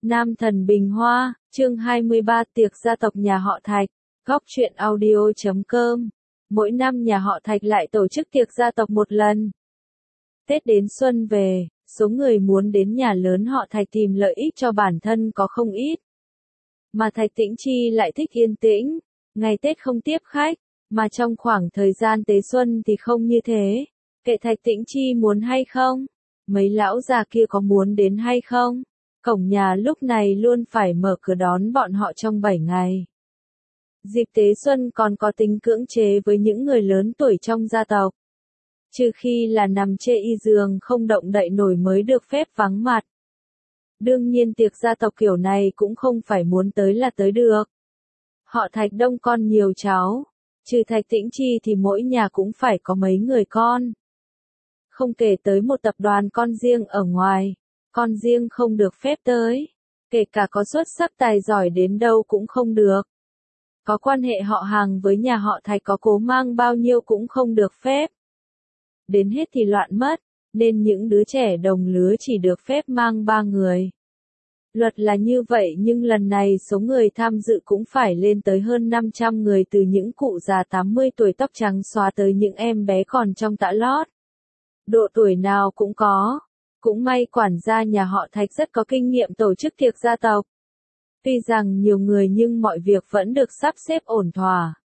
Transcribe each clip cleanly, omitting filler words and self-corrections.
Nam thần Bình Hoa, chương 23 tiệc gia tộc nhà họ Thạch, góc truyện audio.com. Mỗi năm nhà họ Thạch lại tổ chức tiệc gia tộc một lần. Tết đến xuân về, số người muốn đến nhà lớn họ Thạch tìm lợi ích cho bản thân có không ít. Mà Thạch Tĩnh Chi lại thích yên tĩnh, ngày Tết không tiếp khách, mà trong khoảng thời gian Tế Xuân thì không như thế. Kệ Thạch Tĩnh Chi muốn hay không? Mấy lão già kia có muốn đến hay không? Cổng nhà lúc này luôn phải mở cửa đón bọn họ trong 7 ngày. Dịp Tế Xuân còn có tính cưỡng chế với những người lớn tuổi trong gia tộc. Trừ khi là nằm chê y giường không động đậy nổi mới được phép vắng mặt. Đương nhiên tiệc gia tộc kiểu này cũng không phải muốn tới là tới được. Họ Thạch đông con nhiều cháu, trừ Thạch Tĩnh Chi thì mỗi nhà cũng phải có mấy người con. Không kể tới một tập đoàn con riêng ở ngoài, con riêng không được phép tới. Kể cả có xuất sắc tài giỏi đến đâu cũng không được. Có quan hệ họ hàng với nhà họ Thạch có cố mang bao nhiêu cũng không được phép. Đến hết thì loạn mất, nên những đứa trẻ đồng lứa chỉ được phép mang 3 người. Luật là như vậy nhưng lần này số người tham dự cũng phải lên tới hơn 500 người, từ những cụ già 80 tuổi tóc trắng xóa tới những em bé còn trong tã lót. Độ tuổi nào cũng có. Cũng may quản gia nhà họ Thạch rất có kinh nghiệm tổ chức tiệc gia tộc. Tuy rằng nhiều người nhưng mọi việc vẫn được sắp xếp ổn thỏa.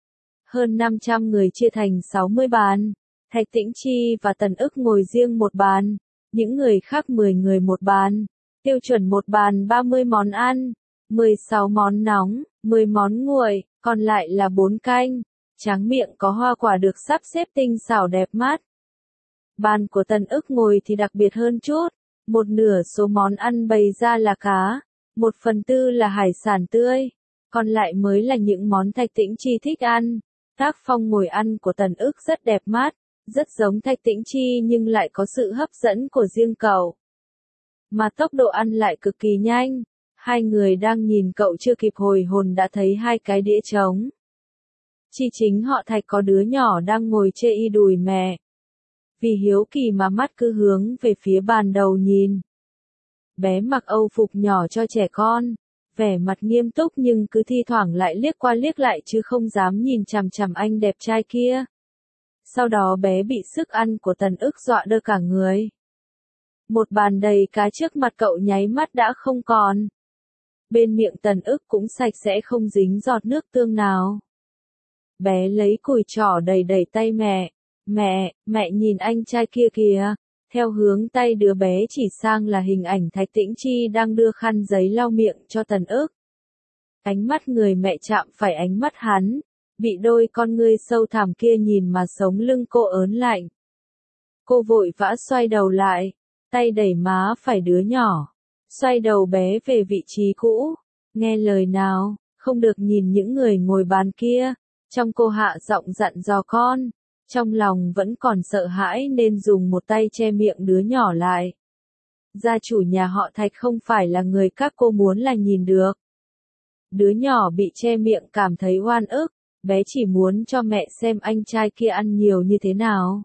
Hơn 500 người chia thành 60 bàn. Thạch Tĩnh Chi và Tần Ức ngồi riêng một bàn. Những người khác 10 người một bàn. Tiêu chuẩn một bàn 30 món ăn. 16 món nóng, 10 món nguội, còn lại là 4 canh. Tráng miệng có hoa quả được sắp xếp tinh xảo đẹp mắt. Bàn của Tần Ức ngồi thì đặc biệt hơn chút. Một nửa số món ăn bày ra là cá. 1/4 là hải sản tươi. Còn lại mới là những món Thạch Tĩnh Chi thích ăn. Tác phong ngồi ăn của Tần Ức rất đẹp mắt. Rất giống Thạch Tĩnh Chi nhưng lại có sự hấp dẫn của riêng cậu. Mà tốc độ ăn lại cực kỳ nhanh. Hai người đang nhìn cậu chưa kịp hồi hồn đã thấy 2 cái đĩa trống. Chi chính họ Thạch có đứa nhỏ đang ngồi chê y đùi mẹ. Vì hiếu kỳ mà mắt cứ hướng về phía bàn đầu nhìn. Bé mặc âu phục nhỏ cho trẻ con, vẻ mặt nghiêm túc nhưng cứ thi thoảng lại liếc qua liếc lại chứ không dám nhìn chằm chằm anh đẹp trai kia. Sau đó bé bị sức ăn của Tần Ức dọa đơ cả người. Một bàn đầy cá trước mặt cậu nháy mắt đã không còn. Bên miệng Tần Ức cũng sạch sẽ không dính giọt nước tương nào. Bé lấy cùi trỏ đầy đẩy tay mẹ. Mẹ nhìn anh trai kia kìa. Theo hướng tay đứa bé chỉ sang là hình ảnh Thạch Tĩnh Chi đang đưa khăn giấy lau miệng cho Tần Ức. Ánh mắt người mẹ chạm phải ánh mắt hắn. Bị đôi con ngươi sâu thẳm kia nhìn mà sống lưng cô ớn lạnh. Cô vội vã xoay đầu lại. Tay đẩy má phải đứa nhỏ. Xoay đầu bé về vị trí cũ. Nghe lời nào, không được nhìn những người ngồi bàn kia. Trong cô hạ giọng dặn dò con. Trong lòng vẫn còn sợ hãi nên dùng một tay che miệng đứa nhỏ lại. Gia chủ nhà họ Thạch không phải là người các cô muốn là nhìn được. Đứa nhỏ bị che miệng cảm thấy oan ức, bé chỉ muốn cho mẹ xem anh trai kia ăn nhiều như thế nào.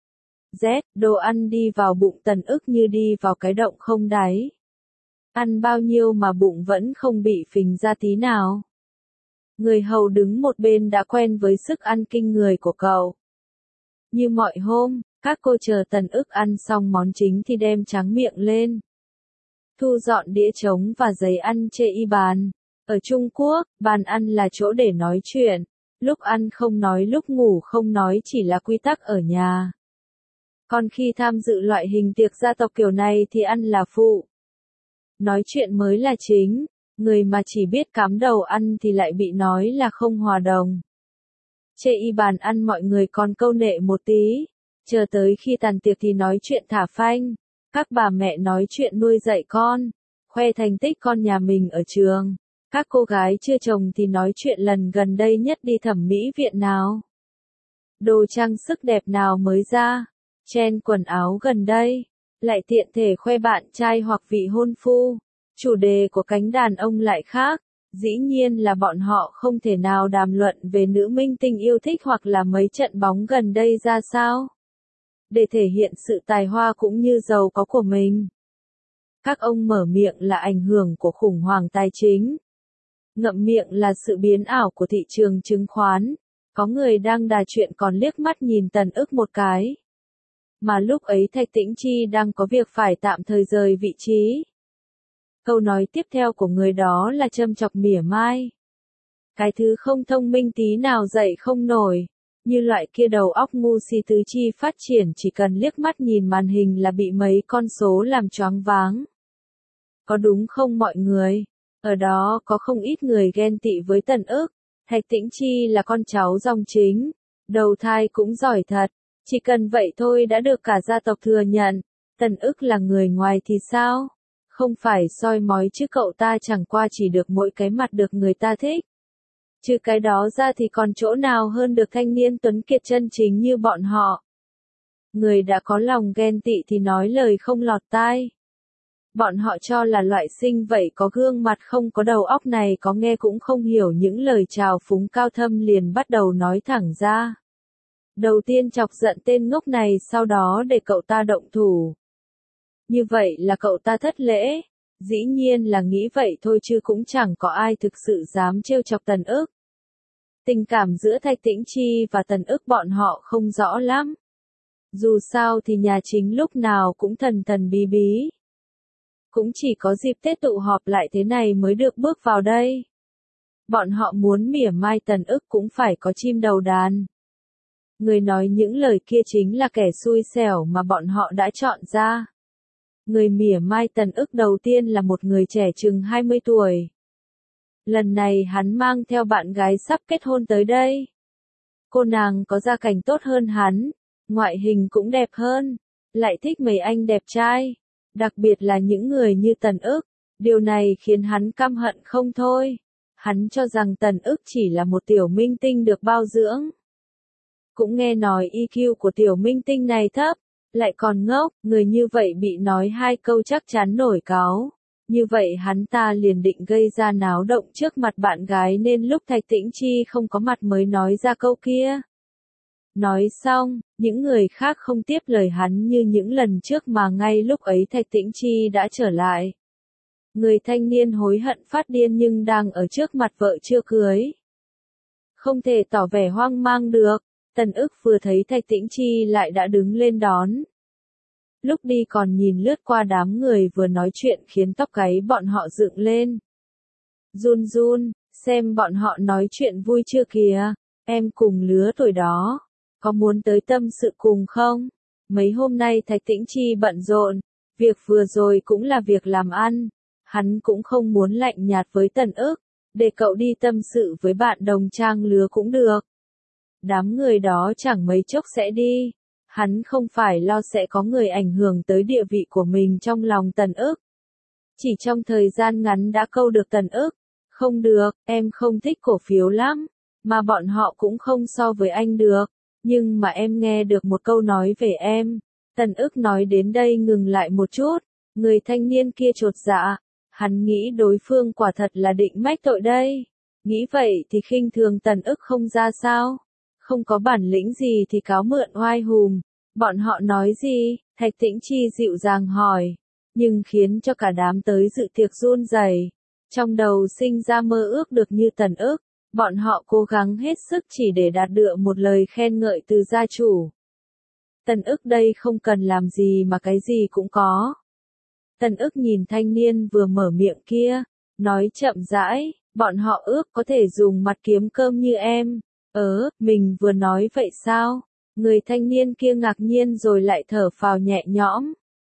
Đồ ăn đi vào bụng Tần Ức như đi vào cái động không đáy. Ăn bao nhiêu mà bụng vẫn không bị phình ra tí nào. Người hầu đứng một bên đã quen với sức ăn kinh người của cậu. Như mọi hôm, các cô chờ Tần Ức ăn xong món chính thì đem tráng miệng lên. Thu dọn đĩa trống và giấy ăn chê y bàn. Ở Trung Quốc, bàn ăn là chỗ để nói chuyện. Lúc ăn không nói, lúc ngủ không nói chỉ là quy tắc ở nhà. Còn khi tham dự loại hình tiệc gia tộc kiểu này thì ăn là phụ. Nói chuyện mới là chính. Người mà chỉ biết cắm đầu ăn thì lại bị nói là không hòa đồng. Chê y bàn ăn mọi người còn câu nệ một tí. Chờ tới khi tàn tiệc thì nói chuyện thả phanh. Các bà mẹ nói chuyện nuôi dạy con. Khoe thành tích con nhà mình ở trường. Các cô gái chưa chồng thì nói chuyện lần gần đây nhất đi thẩm mỹ viện nào. Đồ trang sức đẹp nào mới ra. Trend quần áo gần đây. Lại tiện thể khoe bạn trai hoặc vị hôn phu. Chủ đề của cánh đàn ông lại khác. Dĩ nhiên là bọn họ không thể nào đàm luận về nữ minh tinh yêu thích hoặc là mấy trận bóng gần đây ra sao. Để thể hiện sự tài hoa cũng như giàu có của mình. Các ông mở miệng là ảnh hưởng của khủng hoảng tài chính. Ngậm miệng là sự biến ảo của thị trường chứng khoán. Có người đang đà chuyện còn liếc mắt nhìn Tần Ức một cái. Mà lúc ấy Thạch Tĩnh Chi đang có việc phải tạm thời rời vị trí. Câu nói tiếp theo của người đó là châm chọc mỉa mai. Cái thứ không thông minh tí nào dậy không nổi. Như loại kia đầu óc ngu si tứ chi phát triển chỉ cần liếc mắt nhìn màn hình là bị mấy con số làm choáng váng. Có đúng không mọi người? Ở đó có không ít người ghen tị với Tần Ức. Thạch Tĩnh Chi là con cháu dòng chính. Đầu thai cũng giỏi thật. Chỉ cần vậy thôi đã được cả gia tộc thừa nhận. Tần Ức là người ngoài thì sao? Không phải soi mói chứ cậu ta chẳng qua chỉ được mỗi cái mặt được người ta thích. Chứ cái đó ra thì còn chỗ nào hơn được thanh niên tuấn kiệt chân chính như bọn họ. Người đã có lòng ghen tị thì nói lời không lọt tai. Bọn họ cho là loại sinh vậy có gương mặt không có đầu óc này có nghe cũng không hiểu những lời chào phúng cao thâm liền bắt đầu nói thẳng ra. Đầu tiên chọc giận tên ngốc này sau đó để cậu ta động thủ. Như vậy là cậu ta thất lễ. Dĩ nhiên là nghĩ vậy thôi chứ cũng chẳng có ai thực sự dám trêu chọc Tần Ức. Tình cảm giữa Thạch Tĩnh Chi và Tần Ức bọn họ không rõ lắm. Dù sao thì nhà chính lúc nào cũng thần thần bí bí. Cũng chỉ có dịp Tết tụ họp lại thế này mới được bước vào đây. Bọn họ muốn mỉa mai Tần Ức cũng phải có chim đầu đàn. Người nói những lời kia chính là kẻ xui xẻo mà bọn họ đã chọn ra. Người mỉa mai Tần Ức đầu tiên là một người trẻ chừng 20 tuổi. Lần này hắn mang theo bạn gái sắp kết hôn tới đây. Cô nàng có gia cảnh tốt hơn hắn, ngoại hình cũng đẹp hơn, lại thích mấy anh đẹp trai, đặc biệt là những người như Tần Ức. Điều này khiến hắn căm hận không thôi. Hắn cho rằng Tần Ức chỉ là một tiểu minh tinh được bao dưỡng. Cũng nghe nói EQ của tiểu minh tinh này thấp, lại còn ngốc, người như vậy bị nói hai câu chắc chắn nổi cáu. Như vậy hắn ta liền định gây ra náo động trước mặt bạn gái nên lúc Thạch Tĩnh Chi không có mặt mới nói ra câu kia. Nói xong, những người khác không tiếp lời hắn như những lần trước mà ngay lúc ấy Thạch Tĩnh Chi đã trở lại. Người thanh niên hối hận phát điên nhưng đang ở trước mặt vợ chưa cưới. Không thể tỏ vẻ hoang mang được. Tần Ức vừa thấy Thạch Tĩnh Chi lại đã đứng lên đón. Lúc đi còn nhìn lướt qua đám người vừa nói chuyện khiến tóc gáy bọn họ dựng lên. Run run, xem bọn họ nói chuyện vui chưa kìa, em cùng lứa tuổi đó, có muốn tới tâm sự cùng không? Mấy hôm nay Thạch Tĩnh Chi bận rộn, việc vừa rồi cũng là việc làm ăn, hắn cũng không muốn lạnh nhạt với Tần Ức, để cậu đi tâm sự với bạn đồng trang lứa cũng được. Đám người đó chẳng mấy chốc sẽ đi. Hắn không phải lo sẽ có người ảnh hưởng tới địa vị của mình trong lòng Tần Ức. Chỉ trong thời gian ngắn đã câu được Tần Ức. Không được, em không thích cổ phiếu lắm. Mà bọn họ cũng không so với anh được. Nhưng mà em nghe được một câu nói về em. Tần Ức nói đến đây ngừng lại một chút. Người thanh niên kia chột dạ. Hắn nghĩ đối phương quả thật là định mách tội đây. Nghĩ vậy thì khinh thường Tần Ức không ra sao. Không có bản lĩnh gì thì cáo mượn oai hùm. Bọn họ nói gì? Thạch Tĩnh Chi dịu dàng hỏi. Nhưng khiến cho cả đám tới dự tiệc run rẩy. Trong đầu sinh ra mơ ước được như Tần Ức. Bọn họ cố gắng hết sức chỉ để đạt được một lời khen ngợi từ gia chủ. Tần Ức đây không cần làm gì mà cái gì cũng có. Tần Ức nhìn thanh niên vừa mở miệng kia. Nói chậm rãi. Bọn họ ước có thể dùng mặt kiếm cơm như em. Mình vừa nói vậy sao? Người thanh niên kia ngạc nhiên rồi lại thở phào nhẹ nhõm.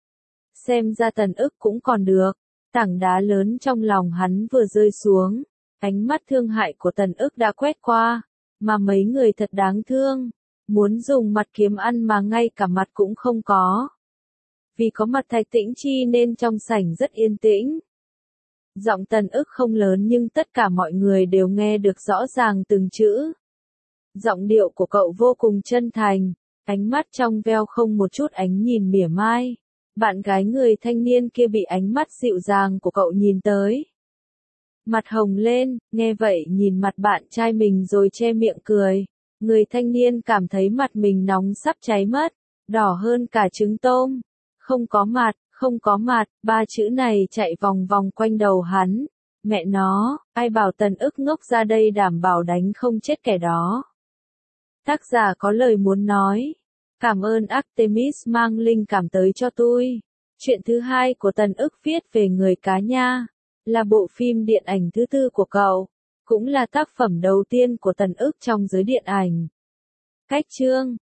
Xem ra Tần Ức cũng còn được. Tảng đá lớn trong lòng hắn vừa rơi xuống. Ánh mắt thương hại của Tần Ức đã quét qua. Mà mấy người thật đáng thương. Muốn dùng mặt kiếm ăn mà ngay cả mặt cũng không có. Vì có mặt Thạch Tĩnh Chi nên trong sảnh rất yên tĩnh. Giọng Tần Ức không lớn nhưng tất cả mọi người đều nghe được rõ ràng từng chữ. Giọng điệu của cậu vô cùng chân thành, ánh mắt trong veo không một chút ánh nhìn mỉa mai. Bạn gái người thanh niên kia bị ánh mắt dịu dàng của cậu nhìn tới. Mặt hồng lên, nghe vậy nhìn mặt bạn trai mình rồi che miệng cười. Người thanh niên cảm thấy mặt mình nóng sắp cháy mất, đỏ hơn cả trứng tôm. Không có mặt, không có mặt, ba chữ này chạy vòng vòng quanh đầu hắn. Mẹ nó, ai bảo Tần Ức ngốc ra đây đảm bảo đánh không chết kẻ đó. Tác giả có lời muốn nói. Cảm ơn Artemis mang link cảm tới cho tôi. Chuyện thứ hai của Tần Ức viết về người cá nha, là bộ phim điện ảnh thứ tư của cậu, cũng là tác phẩm đầu tiên của Tần Ức trong giới điện ảnh. Cách chương